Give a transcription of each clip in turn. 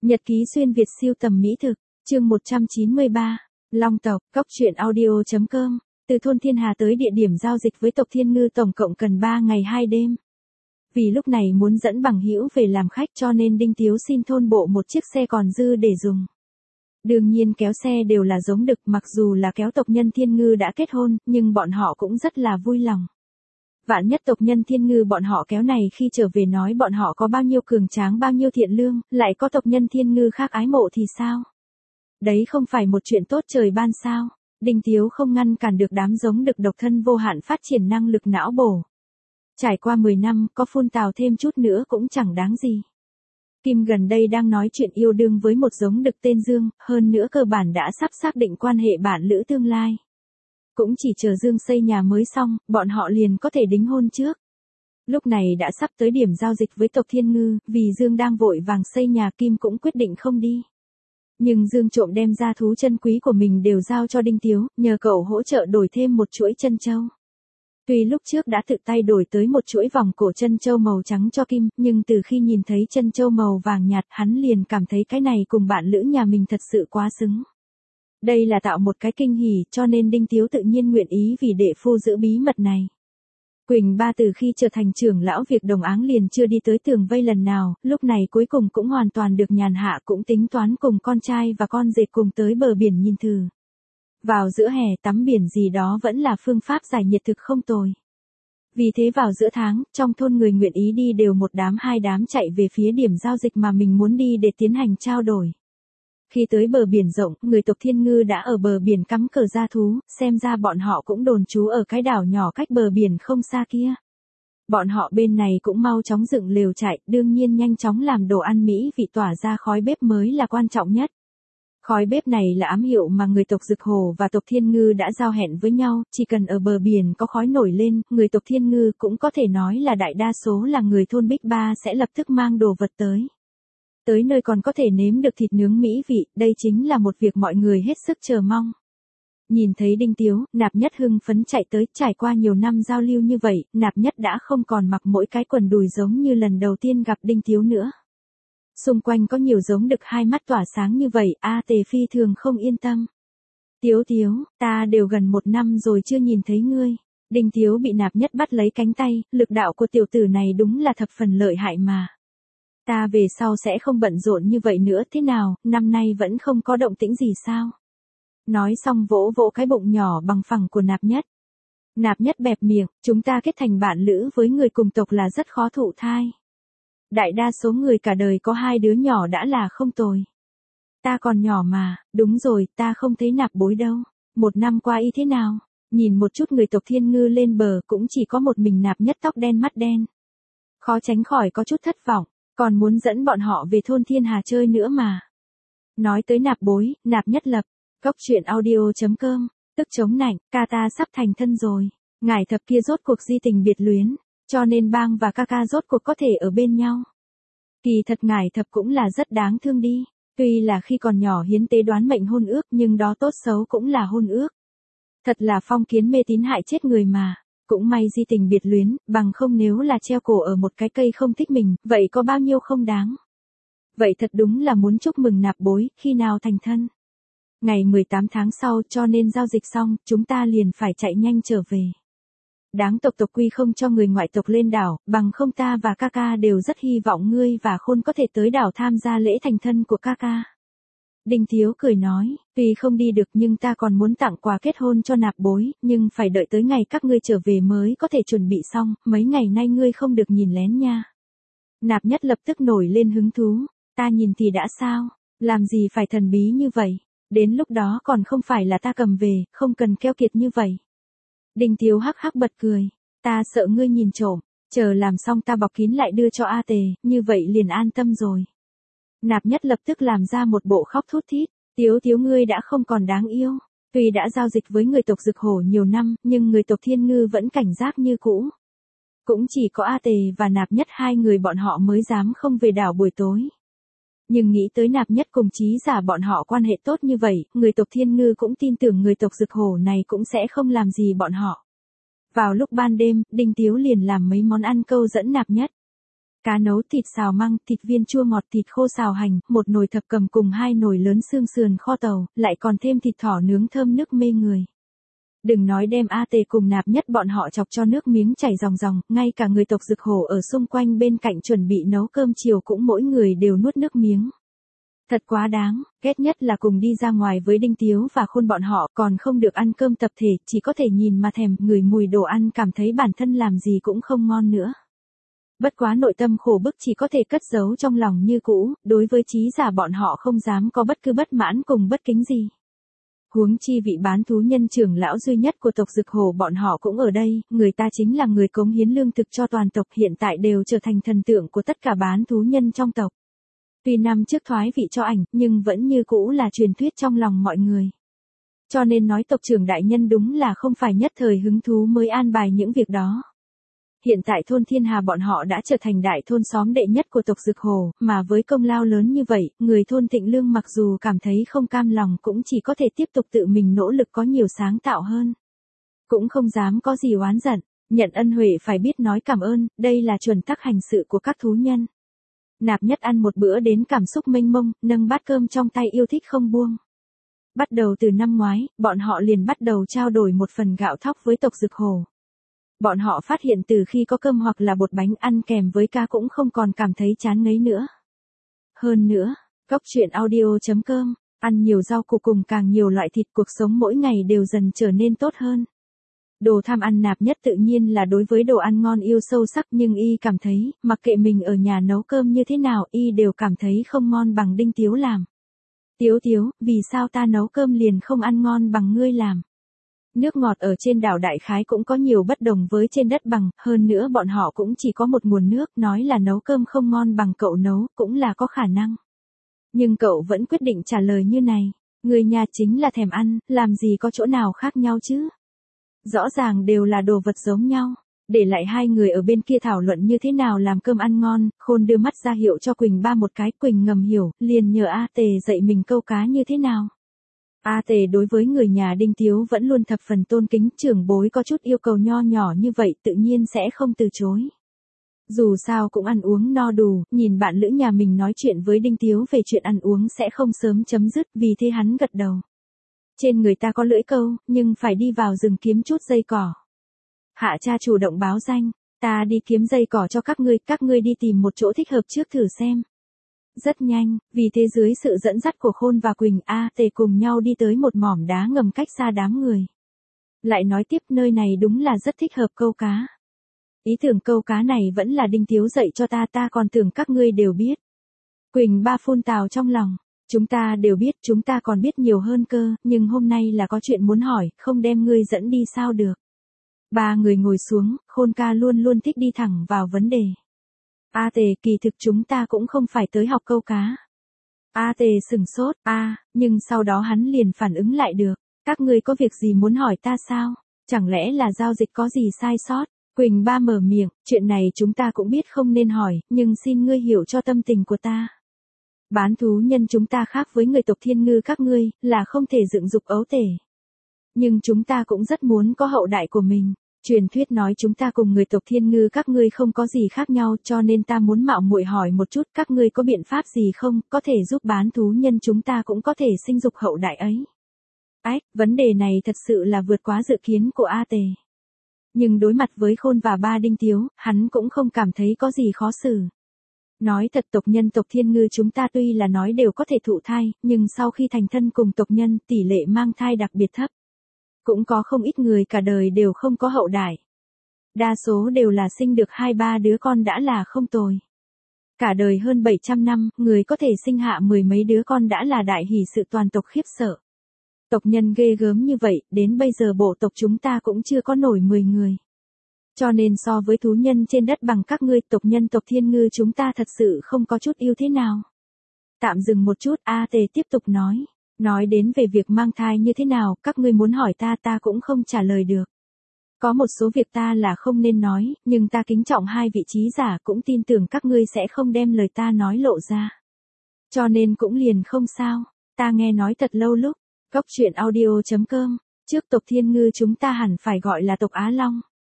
Nhật ký xuyên Việt siêu tầm mỹ thực, chương 193, Long tộc, Cóc truyện audio.com, từ thôn Thiên Hà tới địa điểm giao dịch với tộc Thiên Ngư tổng cộng cần 3 ngày 2 đêm. Vì lúc này muốn dẫn bằng hữu về làm khách cho nên Đinh Tiếu xin thôn bộ một chiếc xe còn dư để dùng. Đương nhiên kéo xe đều là giống đực, mặc dù là kéo tộc nhân Thiên Ngư đã kết hôn, nhưng bọn họ cũng rất là vui lòng. Vạn nhất tộc nhân Thiên Ngư bọn họ kéo này khi trở về nói bọn họ có bao nhiêu cường tráng bao nhiêu thiện lương, lại có tộc nhân Thiên Ngư khác ái mộ thì sao? Đấy không phải một chuyện tốt trời ban sao? Đinh Tiếu không ngăn cản được đám giống đực độc thân vô hạn phát triển năng lực não bổ. Trải qua 10 năm, có phun tào thêm chút nữa cũng chẳng đáng gì. Kim gần đây đang nói chuyện yêu đương với một giống đực tên Dương, hơn nữa cơ bản đã sắp xác định quan hệ bạn lữ tương lai. Cũng chỉ chờ Dương xây nhà mới xong, bọn họ liền có thể đính hôn trước. Lúc này đã sắp tới điểm giao dịch với tộc Thiên Ngư, vì Dương đang vội vàng xây nhà, Kim cũng quyết định không đi. Nhưng Dương trộm đem ra thú chân quý của mình đều giao cho Đinh Tiếu, nhờ cậu hỗ trợ đổi thêm một chuỗi chân châu. Tuy lúc trước đã tự tay đổi tới một chuỗi vòng cổ chân châu màu trắng cho Kim, nhưng từ khi nhìn thấy chân châu màu vàng nhạt, hắn liền cảm thấy cái này cùng bạn lữ nhà mình thật sự quá xứng. Đây là tạo một cái kinh hỉ, cho nên Đinh Tiếu tự nhiên nguyện ý vì đệ phu giữ bí mật này. Quỳnh Ba từ khi trở thành trưởng lão việc đồng áng liền chưa đi tới tường vây lần nào, lúc này cuối cùng cũng hoàn toàn được nhàn hạ, cũng tính toán cùng con trai và con dệt cùng tới bờ biển nhìn thử. Vào giữa hè tắm biển gì đó vẫn là phương pháp giải nhiệt thực không tồi. Vì thế vào giữa tháng, trong thôn người nguyện ý đi đều một đám hai đám chạy về phía điểm giao dịch mà mình muốn đi để tiến hành trao đổi. Khi tới bờ biển rộng, người tộc Thiên Ngư đã ở bờ biển cắm cờ ra thú, xem ra bọn họ cũng đồn trú ở cái đảo nhỏ cách bờ biển không xa kia. Bọn họ bên này cũng mau chóng dựng lều trại, đương nhiên nhanh chóng làm đồ ăn mỹ vị tỏa ra khói bếp mới là quan trọng nhất. Khói bếp này là ám hiệu mà người tộc Dực Hổ và tộc Thiên Ngư đã giao hẹn với nhau, chỉ cần ở bờ biển có khói nổi lên, người tộc Thiên Ngư cũng có thể nói là đại đa số là người thôn Bích Ba sẽ lập tức mang đồ vật tới. Tới nơi còn có thể nếm được thịt nướng mỹ vị, đây chính là một việc mọi người hết sức chờ mong. Nhìn thấy Đinh Tiếu, Nạp Nhất hưng phấn chạy tới, trải qua nhiều năm giao lưu như vậy, Nạp Nhất đã không còn mặc mỗi cái quần đùi giống như lần đầu tiên gặp Đinh Tiếu nữa. Xung quanh có nhiều giống đực hai mắt tỏa sáng như vậy, Tề phi thường không yên tâm. Tiếu, ta đều gần 1 năm rồi chưa nhìn thấy ngươi. Đinh Tiếu bị Nạp Nhất bắt lấy cánh tay, lực đạo của tiểu tử này đúng là thập phần lợi hại mà. Ta về sau sẽ không bận rộn như vậy nữa, thế nào, năm nay vẫn không có động tĩnh gì sao? Nói xong vỗ vỗ cái bụng nhỏ bằng phẳng của Nạp Nhất. Nạp Nhất bẹp miệng, chúng ta kết thành bạn lữ với người cùng tộc là rất khó thụ thai. Đại đa số người cả đời có 2 đứa nhỏ đã là không tồi. Ta còn nhỏ mà, đúng rồi, ta không thấy Nạp bối đâu. 1 năm qua y thế nào? Nhìn một chút người tộc Thiên Ngư lên bờ cũng chỉ có một mình Nạp Nhất tóc đen mắt đen. Khó tránh khỏi có chút thất vọng. Còn muốn dẫn bọn họ về thôn Thiên Hà chơi nữa mà. Nói tới Nạp bối, Nạp Nhất lập, Cóc truyện audio.com, tức chống nạnh, ca ta sắp thành thân rồi. Ngải thập kia rốt cuộc di tình biệt luyến, cho nên bang và ca ca rốt cuộc có thể ở bên nhau. Kỳ thật ngải thập cũng là rất đáng thương đi. Tuy là khi còn nhỏ hiến tế đoán mệnh hôn ước nhưng đó tốt xấu cũng là hôn ước. Thật là phong kiến mê tín hại chết người mà. Cũng may di tình biệt luyến, bằng không nếu là treo cổ ở một cái cây không thích mình, vậy có bao nhiêu không đáng. Vậy thật đúng là muốn chúc mừng Nạp bối, khi nào thành thân. Ngày 18 tháng sau, cho nên giao dịch xong, chúng ta liền phải chạy nhanh trở về. Đáng tộc quy không cho người ngoại tộc lên đảo, bằng không ta và ca ca đều rất hy vọng ngươi và Khôn có thể tới đảo tham gia lễ thành thân của ca ca. Đinh Tiếu cười nói, tuy không đi được nhưng ta còn muốn tặng quà kết hôn cho Nạp bối, nhưng phải đợi tới ngày các ngươi trở về mới có thể chuẩn bị xong, mấy ngày nay ngươi không được nhìn lén nha. Nạp Nhất lập tức nổi lên hứng thú, ta nhìn thì đã sao, làm gì phải thần bí như vậy, đến lúc đó còn không phải là ta cầm về, không cần keo kiệt như vậy. Đinh Tiếu hắc hắc bật cười, ta sợ ngươi nhìn trộm, chờ làm xong ta bọc kín lại đưa cho Tề, như vậy liền an tâm rồi. Nạp Nhất lập tức làm ra một bộ khóc thút thít, Tiếu ngươi đã không còn đáng yêu. Tuy đã giao dịch với người tộc Dực Hổ nhiều năm, nhưng người tộc Thiên Ngư vẫn cảnh giác như cũ. Cũng chỉ có Tề và Nạp Nhất 2 người bọn họ mới dám không về đảo buổi tối. Nhưng nghĩ tới Nạp Nhất cùng Chí Giả bọn họ quan hệ tốt như vậy, người tộc Thiên Ngư cũng tin tưởng người tộc Dực Hổ này cũng sẽ không làm gì bọn họ. Vào lúc ban đêm, Đinh Tiếu liền làm mấy món ăn câu dẫn Nạp Nhất. Cá nấu, thịt xào măng, thịt viên chua ngọt, thịt khô xào hành, một nồi thập cầm cùng 2 nồi lớn xương sườn kho tàu, lại còn thêm thịt thỏ nướng thơm nước mê người. Đừng nói đem A Tề cùng Nạp Nhất bọn họ chọc cho nước miếng chảy ròng ròng, ngay cả người tộc Dực Hổ ở xung quanh bên cạnh chuẩn bị nấu cơm chiều cũng mỗi người đều nuốt nước miếng. Thật quá đáng, ghét nhất là cùng đi ra ngoài với Đinh Tiếu và Khôn bọn họ còn không được ăn cơm tập thể, chỉ có thể nhìn mà thèm, ngửi mùi đồ ăn cảm thấy bản thân làm gì cũng không ngon nữa. Bất quá nội tâm khổ bức chỉ có thể cất giấu trong lòng như cũ, đối với trí giả bọn họ không dám có bất cứ bất mãn cùng bất kính gì. Huống chi vị bán thú nhân trưởng lão duy nhất của tộc Dực Hổ bọn họ cũng ở đây, người ta chính là người cống hiến lương thực cho toàn tộc, hiện tại đều trở thành thần tượng của tất cả bán thú nhân trong tộc. Tuy năm trước thoái vị cho ảnh, nhưng vẫn như cũ là truyền thuyết trong lòng mọi người. Cho nên nói tộc trưởng đại nhân đúng là không phải nhất thời hứng thú mới an bài những việc đó. Hiện tại thôn Thiên Hà bọn họ đã trở thành đại thôn xóm đệ nhất của tộc Dực Hổ, mà với công lao lớn như vậy, người thôn Tịnh Lương mặc dù cảm thấy không cam lòng cũng chỉ có thể tiếp tục tự mình nỗ lực có nhiều sáng tạo hơn. Cũng không dám có gì oán giận, nhận ân huệ phải biết nói cảm ơn, đây là chuẩn tắc hành sự của các thú nhân. Nạp Nhất ăn một bữa đến cảm xúc mênh mông, nâng bát cơm trong tay yêu thích không buông. Bắt đầu từ năm ngoái, bọn họ liền bắt đầu trao đổi một phần gạo thóc với tộc Dực Hổ. Bọn họ phát hiện từ khi có cơm hoặc là bột bánh ăn kèm với cá cũng không còn cảm thấy chán ngấy nữa. Hơn nữa, Cốc Truyện Audio.com, ăn nhiều rau củ cùng càng nhiều loại thịt, cuộc sống mỗi ngày đều dần trở nên tốt hơn. Đồ tham ăn Nạp Nhất tự nhiên là đối với đồ ăn ngon yêu sâu sắc, nhưng y cảm thấy, mặc kệ mình ở nhà nấu cơm như thế nào, y đều cảm thấy không ngon bằng Đinh Tiếu làm. Tiếu Tiếu, vì sao ta nấu cơm liền không ăn ngon bằng ngươi làm? Nước ngọt ở trên đảo đại khái cũng có nhiều bất đồng với trên đất bằng, hơn nữa bọn họ cũng chỉ có một nguồn nước, nói là nấu cơm không ngon bằng cậu nấu, cũng là có khả năng. Nhưng cậu vẫn quyết định trả lời như này, người nhà chính là thèm ăn, làm gì có chỗ nào khác nhau chứ? Rõ ràng đều là đồ vật giống nhau. Để lại hai người ở bên kia thảo luận như thế nào làm cơm ăn ngon, Khôn đưa mắt ra hiệu cho Quỳnh Ba một cái, Quỳnh ngầm hiểu, liền nhờ A Tề dạy mình câu cá như thế nào. A Tề đối với người nhà Đinh Tiếu vẫn luôn thập phần tôn kính, trưởng bối có chút yêu cầu nho nhỏ như vậy tự nhiên sẽ không từ chối. Dù sao cũng ăn uống no đủ, nhìn bạn lữ nhà mình nói chuyện với Đinh Tiếu về chuyện ăn uống sẽ không sớm chấm dứt, vì thế hắn gật đầu. Trên người ta có lưỡi câu, nhưng phải đi vào rừng kiếm chút dây cỏ. Hạ cha chủ động báo danh, ta đi kiếm dây cỏ cho các ngươi đi tìm một chỗ thích hợp trước thử xem. Rất nhanh, vì thế dưới sự dẫn dắt của Khôn và Quỳnh, A Tề cùng nhau đi tới một mỏm đá ngầm cách xa đám người. Lại nói tiếp, nơi này đúng là rất thích hợp câu cá. Ý tưởng câu cá này vẫn là Đinh Tiếu dạy cho ta còn tưởng các ngươi đều biết. Quỳnh Ba phun tào trong lòng, chúng ta đều biết, chúng ta còn biết nhiều hơn cơ, nhưng hôm nay là có chuyện muốn hỏi, không đem ngươi dẫn đi sao được. Ba người ngồi xuống, Khôn ca luôn luôn thích đi thẳng vào vấn đề. A Tề, kỳ thực chúng ta cũng không phải tới học câu cá. A Tề sửng sốt, nhưng sau đó hắn liền phản ứng lại được. Các ngươi có việc gì muốn hỏi ta sao? Chẳng lẽ là giao dịch có gì sai sót? Quỳnh Ba mở miệng, chuyện này chúng ta cũng biết không nên hỏi, nhưng xin ngươi hiểu cho tâm tình của ta. Bán thú nhân chúng ta khác với người tộc Thiên Ngư các ngươi, là không thể dựng dục ấu tể. Nhưng chúng ta cũng rất muốn có hậu đại của mình. Truyền thuyết nói chúng ta cùng người tộc Thiên Ngư các ngươi không có gì khác nhau, cho nên ta muốn mạo muội hỏi một chút, các ngươi có biện pháp gì không, có thể giúp bán thú nhân chúng ta cũng có thể sinh dục hậu đại ấy. Vấn đề này thật sự là vượt quá dự kiến của A Tề. Nhưng đối mặt với Khôn và ba Đinh Tiếu, hắn cũng không cảm thấy có gì khó xử. Nói thật, tộc nhân tộc Thiên Ngư chúng ta tuy là nói đều có thể thụ thai, nhưng sau khi thành thân cùng tộc nhân, tỷ lệ mang thai đặc biệt thấp. Cũng có không ít người cả đời đều không có hậu đại. Đa số đều là sinh được 2-3 đứa con đã là không tồi. Cả đời hơn 700 năm, người có thể sinh hạ 10 mấy đứa con đã là đại hỷ sự, toàn tộc khiếp sợ. Tộc nhân ghê gớm như vậy, đến bây giờ bộ tộc chúng ta cũng chưa có nổi 10 người. Cho nên so với thú nhân trên đất bằng các ngươi, tộc nhân tộc Thiên Ngư chúng ta thật sự không có chút ưu thế nào. Tạm dừng một chút, A Tề tiếp tục nói. Nói đến về việc mang thai như thế nào, các ngươi muốn hỏi ta cũng không trả lời được. Có một số việc ta là không nên nói, nhưng ta kính trọng hai vị trí giả, cũng tin tưởng các ngươi sẽ không đem lời ta nói lộ ra. Cho nên cũng liền không sao, ta nghe nói thật lâu lúc. Cốc Truyện Audio.com, trước tộc Thiên Ngư chúng ta hẳn phải gọi là tộc Á Long.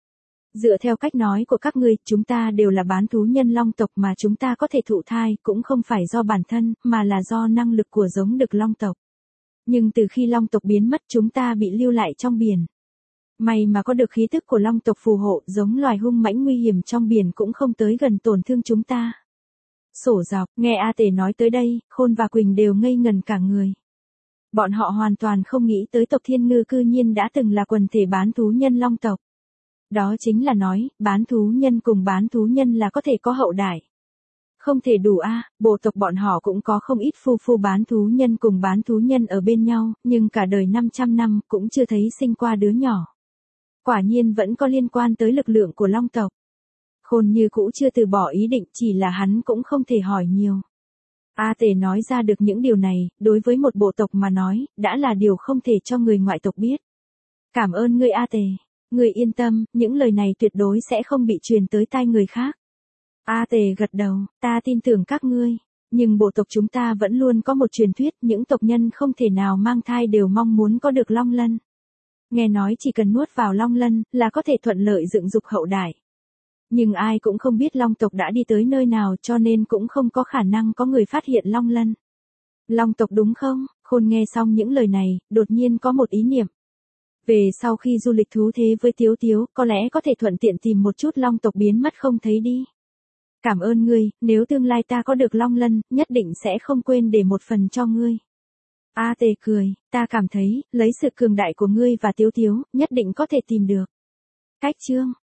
Dựa theo cách nói của các ngươi, chúng ta đều là bán thú nhân long tộc mà chúng ta có thể thụ thai cũng không phải do bản thân, mà là do năng lực của giống đực long tộc. Nhưng từ khi long tộc biến mất chúng ta bị lưu lại trong biển. May mà có được khí tức của long tộc phù hộ, giống loài hung mãnh nguy hiểm trong biển cũng không tới gần tổn thương chúng ta. Sổ dọc, nghe A Tề nói tới đây, Khôn và Quỳnh đều ngây ngần cả người. Bọn họ hoàn toàn không nghĩ tới tộc Thiên Ngư cư nhiên đã từng là quần thể bán thú nhân long tộc. Đó chính là nói, bán thú nhân cùng bán thú nhân là có thể có hậu đại. Không thể đủ a, bộ tộc bọn họ cũng có không ít phu bán thú nhân cùng bán thú nhân ở bên nhau, nhưng cả đời 500 năm cũng chưa thấy sinh qua đứa nhỏ. Quả nhiên vẫn có liên quan tới lực lượng của long tộc. Khôn như cũ chưa từ bỏ ý định, chỉ là hắn cũng không thể hỏi nhiều. A Tề nói ra được những điều này, đối với một bộ tộc mà nói, đã là điều không thể cho người ngoại tộc biết. Cảm ơn ngươi A Tề. Ngươi yên tâm, những lời này tuyệt đối sẽ không bị truyền tới tai người khác. A Tề gật đầu, ta tin tưởng các ngươi. Nhưng bộ tộc chúng ta vẫn luôn có một truyền thuyết, những tộc nhân không thể nào mang thai đều mong muốn có được long lân. Nghe nói chỉ cần nuốt vào long lân, là có thể thuận lợi dựng dục hậu đại. Nhưng ai cũng không biết long tộc đã đi tới nơi nào cho nên cũng không có khả năng có người phát hiện long lân. Long tộc đúng không? Khôn nghe xong những lời này, đột nhiên có một ý niệm. Về sau khi du lịch thú thế với Tiếu Tiếu, có lẽ có thể thuận tiện tìm một chút long tộc biến mất không thấy đi. Cảm ơn ngươi, nếu tương lai ta có được long lân, nhất định sẽ không quên để một phần cho ngươi. A Tề cười, ta cảm thấy, lấy sự cường đại của ngươi và Tiếu Tiếu, nhất định có thể tìm được. Cách chương